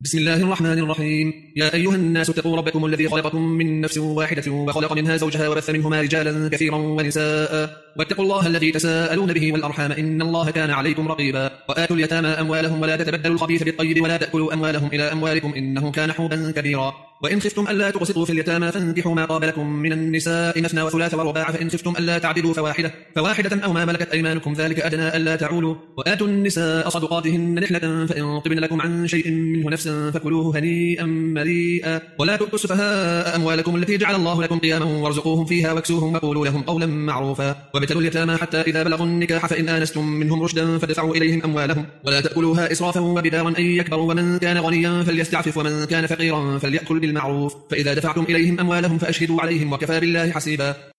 بسم الله الرحمن الرحيم. يا أيها الناس اتقوا ربكم الذي خلقكم من نفس واحدة وخلق منها زوجها وبث منهما رجالا كثيرا ونساء واتقوا الله الذي تساءلون به والأرحام إن الله كان عليكم رقيبا. وآتوا اليتامى أموالهم ولا تتبدلوا الخبيث بالطيب ولا تأكلوا أموالهم إلى أموالكم إنه كان حوبا كبيرا. وإن خفتم ألا تقسطوا في اليتامى فانكحوا ما طاب لكم من النساء مثنى وثلاث ورباع فإن خفتم ألا تعدلوا فواحدة أو ما ملكت أيمانكم ذلك أدنى ألا تعولوا. وآتوا النساء صدقاتهن نحلة فإن طبن لكم عن شيء منه نفسا فكلوه هنيئا مريئا. ولا تؤتوا السفهاء أموالكم التي جعل الله لكم قياما وارزقوهم فيها واكسوهم وقولوا لهم قولا معروفا. وابتلوا اليتامى حتى إذا بلغوا النكاح فإن آنستم منهم رشدا فادفعوا إليهم أموالهم ولا تأكلوها إسرافا وبدارا أن يكبروا. ومن كان غنيا فليستعفف ومن كان فقيرا فليأكل بالمعروف. فإذا دفعتم إليهم أموالهم فأشهدوا عليهم وكفى بالله حسيبا.